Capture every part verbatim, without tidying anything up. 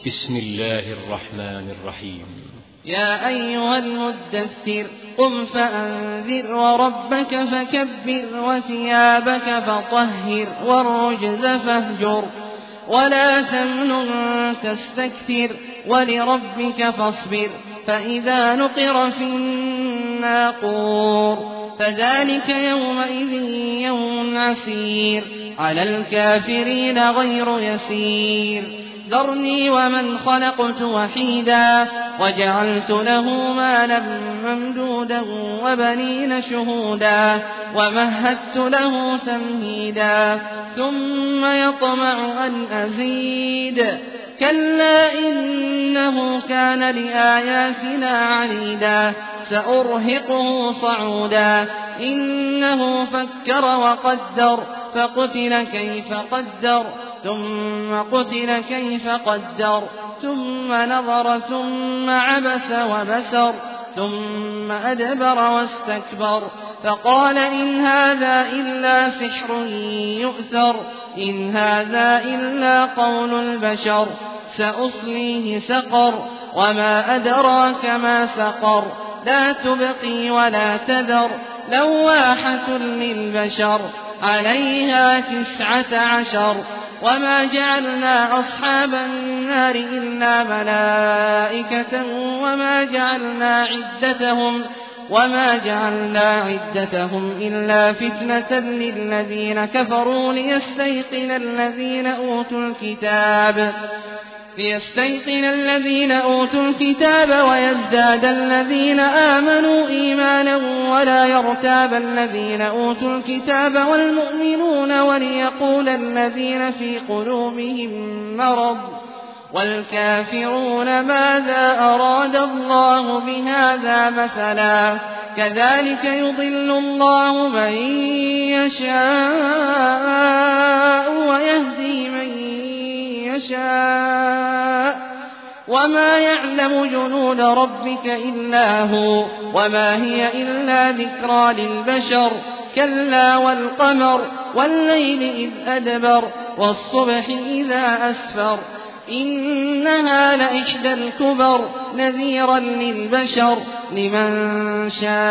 بسم الله الرحمن الرحيم. يا أيها المدثر قم فأنذر وربك فكبر وثيابك فطهر والرجز فاهجر ولا تمنن تستكثر ولربك فاصبر فإذا نقر في الناقور فذلك يومئذ يوم عسير على الكافرين غير يسير ذرني ومن خلقت وحيدا وجعلت له مالا ممدودا وبنين شهودا ومهدت له تمهيدا ثم يطمع أن أزيد كلا إنه كان لآياتنا عنيدا سأرهقه صعودا إنه فكر وقدر فقتل كيف قدر ثم قتل كيف قدر ثم نظر ثم عبس وبسر ثم أدبر واستكبر فقال إن هذا إلا سحر يؤثر إن هذا إلا قول البشر سأصليه سقر وما أدراك ما سقر لا تبقي ولا تذر لواحة للبشر عليها تسعة عشر وما جعلنا أصحاب النار إلا ملائكة وما جعلنا عدتهم وما جعلنا عدتهم إلا فتنة للذين كفروا ليستيقن الذين أوتوا الكتاب ليستيقن الذين أوتوا الكتاب ويزداد الذين آمنوا إيمانا ولا يرتاب الذين أوتوا الكتاب والمؤمنون وليقول الذين في قلوبهم مرض والكافرون ماذا أراد الله بهذا مثلا كذلك يضل الله من يشاء ويهدي من يشاء وما يعلم جنود ربك إلا هو وما هي إلا ذكرى للبشر كلا والقمر والليل إذ أدبر والصبح إذا أسفر إنها لإحدى الكبر نذيرا للبشر لمن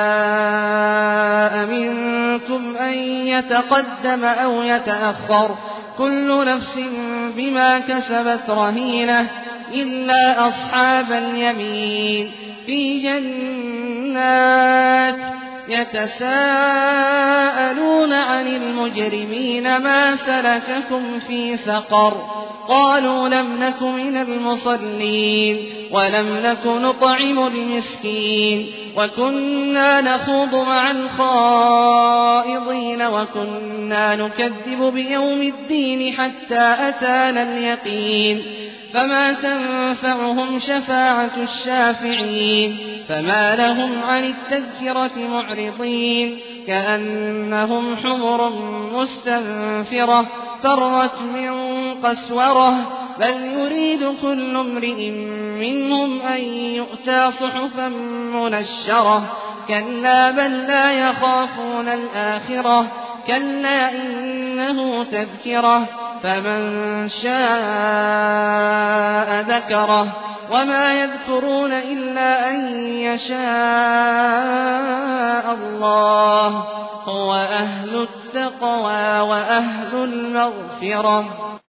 شاء منكم أن يتقدم أو يتأخر كل نفس بما كسبت رهينة إلا أصحاب اليمين في جنات يتساءلون عن المجرمين ما سلككم في سقر قالوا لم نك من المصلين ولم نك نطعم المسكين وكنا نخوض مع الخائضين وكنا نكذب بيوم الدين حتى أتانا اليقين فما تنفعهم شفاعة الشافعين فما لهم عن التذكرة معرضين كأنهم حمر مستنفرة فرت من قسورة بل يريد كل امرئ منهم أن يؤتى صحفا منشرة كلا بل لا يخافون الآخرة كلا إنه تذكرة فمن شاء ذكره وما يذكرون إلا أن يشاء الله هو أهل التقوى وأهل المغفرة.